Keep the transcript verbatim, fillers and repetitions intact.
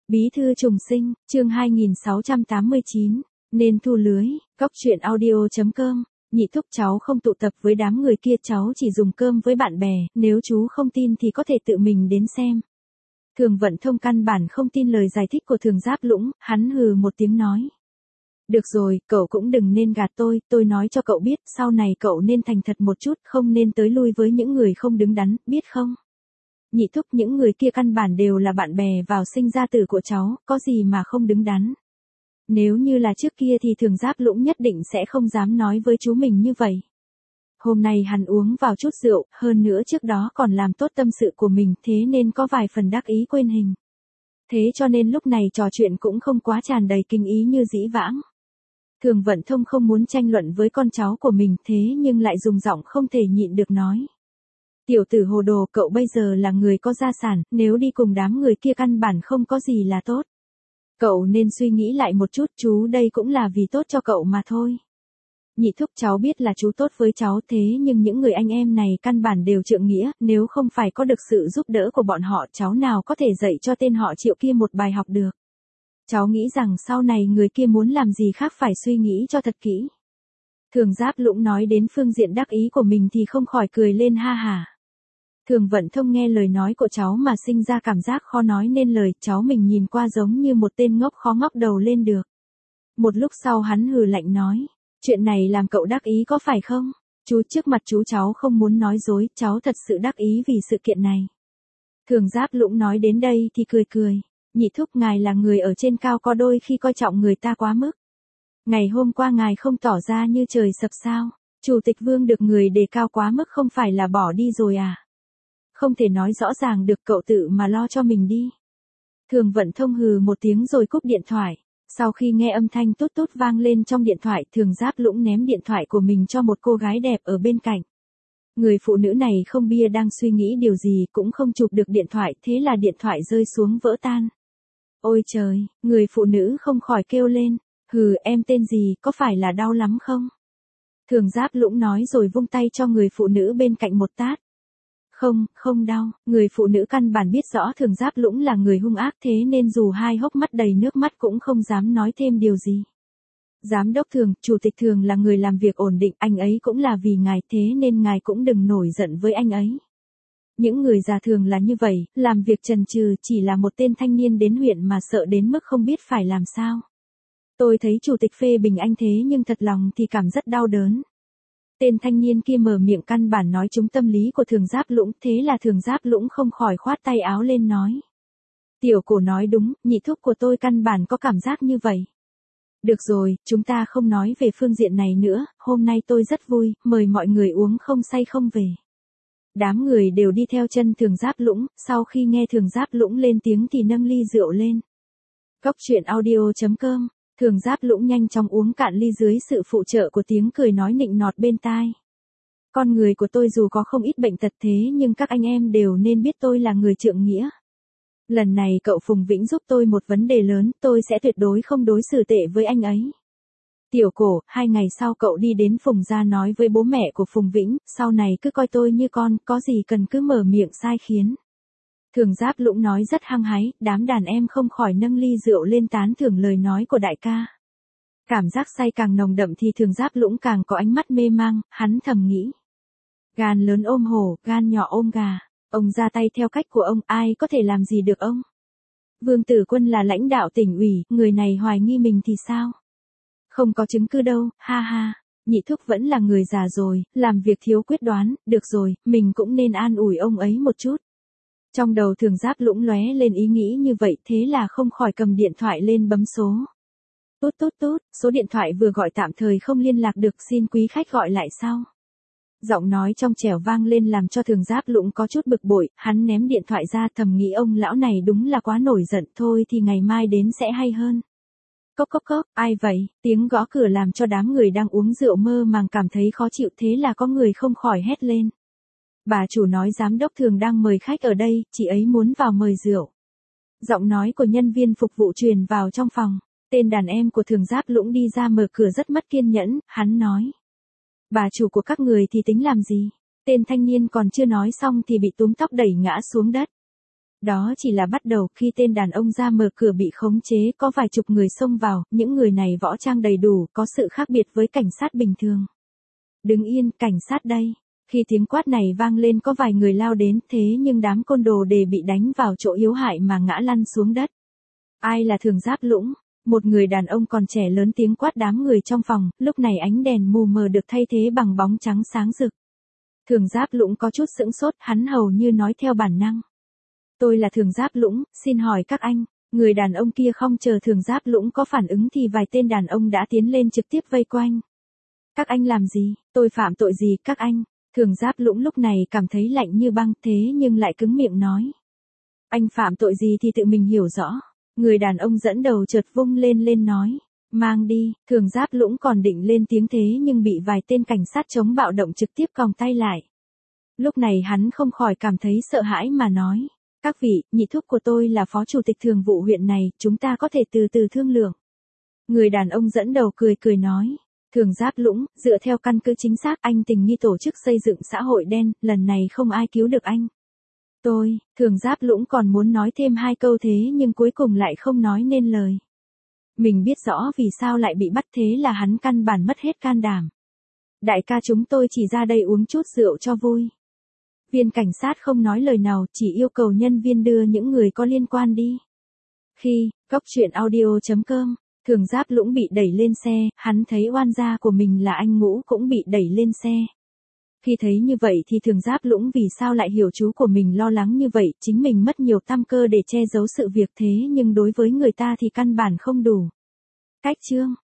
Bí thư trùng sinh, chương hai nghìn sáu trăm tám mươi chín, nên thu lưới, cóc truyện audio.com, nhị thúc cháu không tụ tập với đám người kia, cháu chỉ dùng cơm với bạn bè, nếu chú không tin thì có thể tự mình đến xem. Thường Vận Thông căn bản không tin lời giải thích của Thường Giáp Lũng, hắn hừ một tiếng nói. Được rồi, cậu cũng đừng nên gạt tôi, tôi nói cho cậu biết, sau này cậu nên thành thật một chút, không nên tới lui với những người không đứng đắn, biết không? Nhị thúc, những người kia căn bản đều là bạn bè vào sinh ra tử của cháu, có gì mà không đứng đắn. Nếu như là trước kia thì Thường Giáp Lũng nhất định sẽ không dám nói với chú mình như vậy. Hôm nay hắn uống vào chút rượu, hơn nữa trước đó còn làm tốt tâm sự của mình, thế nên có vài phần đắc ý quên hình. Thế cho nên lúc này trò chuyện cũng không quá tràn đầy kinh ý như dĩ vãng. Thường Vận Thông không muốn tranh luận với con cháu của mình, thế nhưng lại dùng giọng không thể nhịn được nói. Tiểu tử hồ đồ, cậu bây giờ là người có gia sản, nếu đi cùng đám người kia căn bản không có gì là tốt. Cậu nên suy nghĩ lại một chút, chú đây cũng là vì tốt cho cậu mà thôi. Nhị thúc, cháu biết là chú tốt với cháu, thế nhưng những người anh em này căn bản đều trượng nghĩa, nếu không phải có được sự giúp đỡ của bọn họ, cháu nào có thể dạy cho tên họ Triệu kia một bài học được. Cháu nghĩ rằng sau này người kia muốn làm gì khác phải suy nghĩ cho thật kỹ. Thường Giáp Lũng nói đến phương diện đắc ý của mình thì không khỏi cười lên ha hả. Thường Vận Thông nghe lời nói của cháu mà sinh ra cảm giác khó nói nên lời, cháu mình nhìn qua giống như một tên ngốc khó ngóc đầu lên được. Một lúc sau hắn hừ lạnh nói, chuyện này làm cậu đắc ý có phải không? Chú, trước mặt chú cháu không muốn nói dối, cháu thật sự đắc ý vì sự kiện này. Thường Giáp Lũng nói đến đây thì cười cười, nhị thúc, ngài là người ở trên cao, có đôi khi coi trọng người ta quá mức. Ngày hôm qua ngài không tỏ ra như trời sập sao? Chủ tịch Vương được người đề cao quá mức không phải là bỏ đi rồi à? Không thể nói rõ ràng được, cậu tự mà lo cho mình đi. Thường Vận Thông hừ một tiếng rồi cúp điện thoại. Sau khi nghe âm thanh tút tút vang lên trong điện thoại, Thường Giáp Lũng ném điện thoại của mình cho một cô gái đẹp ở bên cạnh. Người phụ nữ này không bia đang suy nghĩ điều gì, cũng không chụp được điện thoại, thế là điện thoại rơi xuống vỡ tan. Ôi trời, người phụ nữ không khỏi kêu lên, hừ, em tên gì, có phải là đau lắm không? Thường Giáp Lũng nói rồi vung tay cho người phụ nữ bên cạnh một tát. Không, không đau, người phụ nữ căn bản biết rõ Thường Giáp Lũng là người hung ác, thế nên dù hai hốc mắt đầy nước mắt cũng không dám nói thêm điều gì. Giám đốc Thường, chủ tịch Thường là người làm việc ổn định, anh ấy cũng là vì ngài, thế nên ngài cũng đừng nổi giận với anh ấy. Những người già thường là như vậy, làm việc chần chừ, chỉ là một tên thanh niên đến huyện mà sợ đến mức không biết phải làm sao. Tôi thấy chủ tịch phê bình anh thế nhưng thật lòng thì cảm rất đau đớn. Tên thanh niên kia mở miệng căn bản nói trúng tâm lý của Thường Giáp Lũng, thế là Thường Giáp Lũng không khỏi khoát tay áo lên nói. Tiểu cổ nói đúng, nhị thúc của tôi căn bản có cảm giác như vậy. Được rồi, chúng ta không nói về phương diện này nữa, hôm nay tôi rất vui, mời mọi người uống không say không về. Đám người đều đi theo chân Thường Giáp Lũng, sau khi nghe Thường Giáp Lũng lên tiếng thì nâng ly rượu lên. Cóc truyện audio.com, Thường Giáp Lũng nhanh chóng uống cạn ly dưới sự phụ trợ của tiếng cười nói nịnh nọt bên tai. Con người của tôi dù có không ít bệnh tật thế nhưng các anh em đều nên biết tôi là người trượng nghĩa. Lần này cậu Phùng Vĩnh giúp tôi một vấn đề lớn, tôi sẽ tuyệt đối không đối xử tệ với anh ấy. Tiểu cổ, hai ngày sau cậu đi đến Phùng gia nói với bố mẹ của Phùng Vĩnh, sau này cứ coi tôi như con, có gì cần cứ mở miệng sai khiến. Thường Giáp Lũng nói rất hăng hái, đám đàn em không khỏi nâng ly rượu lên tán thưởng lời nói của đại ca. Cảm giác say càng nồng đậm thì Thường Giáp Lũng càng có ánh mắt mê mang, hắn thầm nghĩ. Gan lớn ôm hổ, gan nhỏ ôm gà, ông ra tay theo cách của ông, ai có thể làm gì được ông. Vương Tử Quân là lãnh đạo tỉnh ủy, người này hoài nghi mình thì sao? Không có chứng cứ đâu, ha ha, nhị thúc vẫn là người già rồi, làm việc thiếu quyết đoán, được rồi, mình cũng nên an ủi ông ấy một chút. Trong đầu Thường Giáp Lũng lóe lên ý nghĩ như vậy, thế là không khỏi cầm điện thoại lên bấm số. Tút tút tút, số điện thoại vừa gọi tạm thời không liên lạc được, xin quý khách gọi lại sau. Giọng nói trong trẻo vang lên làm cho Thường Giáp Lũng có chút bực bội, hắn ném điện thoại ra thầm nghĩ ông lão này đúng là quá nổi giận, thôi thì ngày mai đến sẽ hay hơn. Cốc cốc cốc, ai vậy? Tiếng gõ cửa làm cho đám người đang uống rượu mơ màng cảm thấy khó chịu, thế là có người không khỏi hét lên. Bà chủ nói giám đốc Thường đang mời khách ở đây, chị ấy muốn vào mời rượu. Giọng nói của nhân viên phục vụ truyền vào trong phòng, tên đàn em của Thường Giáp Lũng đi ra mở cửa rất mất kiên nhẫn, hắn nói. Bà chủ của các người thì tính làm gì? Tên thanh niên còn chưa nói xong thì bị túm tóc đẩy ngã xuống đất. Đó chỉ là bắt đầu, khi tên đàn ông ra mở cửa bị khống chế, có vài chục người xông vào, những người này võ trang đầy đủ, có sự khác biệt với cảnh sát bình thường. Đứng yên, cảnh sát đây. Khi tiếng quát này vang lên có vài người lao đến, thế nhưng đám côn đồ đều bị đánh vào chỗ yếu hại mà ngã lăn xuống đất. Ai là Thường Giáp Lũng? Một người đàn ông còn trẻ lớn tiếng quát đám người trong phòng, lúc này ánh đèn mù mờ được thay thế bằng bóng trắng sáng rực. Thường Giáp Lũng có chút sững sốt, hắn hầu như nói theo bản năng. Tôi là Thường Giáp Lũng, xin hỏi các anh. Người đàn ông kia không chờ Thường Giáp Lũng có phản ứng thì vài tên đàn ông đã tiến lên trực tiếp vây quanh. Các anh làm gì? Tôi phạm tội gì các anh? Thường Giáp Lũng lúc này cảm thấy lạnh như băng, thế nhưng lại cứng miệng nói. Anh phạm tội gì thì tự mình hiểu rõ. Người đàn ông dẫn đầu chợt vung lên lên nói. Mang đi. Thường Giáp Lũng còn định lên tiếng thế nhưng bị vài tên cảnh sát chống bạo động trực tiếp còng tay lại. Lúc này hắn không khỏi cảm thấy sợ hãi mà nói. Các vị, nhị thúc của tôi là phó chủ tịch thường vụ huyện này, chúng ta có thể từ từ thương lượng. Người đàn ông dẫn đầu cười cười nói. Thường Giáp Lũng, dựa theo căn cứ chính xác anh tình nghi tổ chức xây dựng xã hội đen, lần này không ai cứu được anh. Tôi, Thường Giáp Lũng còn muốn nói thêm hai câu thế nhưng cuối cùng lại không nói nên lời. Mình biết rõ vì sao lại bị bắt thế là hắn căn bản mất hết can đảm. Đại ca chúng tôi chỉ ra đây uống chút rượu cho vui. Viên cảnh sát không nói lời nào, chỉ yêu cầu nhân viên đưa những người có liên quan đi. Khi, Góc Chuyện Audio chấm com, Thường Giáp Lũng bị đẩy lên xe, hắn thấy oan gia của mình là anh Ngũ cũng bị đẩy lên xe. Khi thấy như vậy thì Thường Giáp Lũng vì sao lại hiểu chú của mình lo lắng như vậy, chính mình mất nhiều tâm cơ để che giấu sự việc thế nhưng đối với người ta thì căn bản không đủ. Cách chương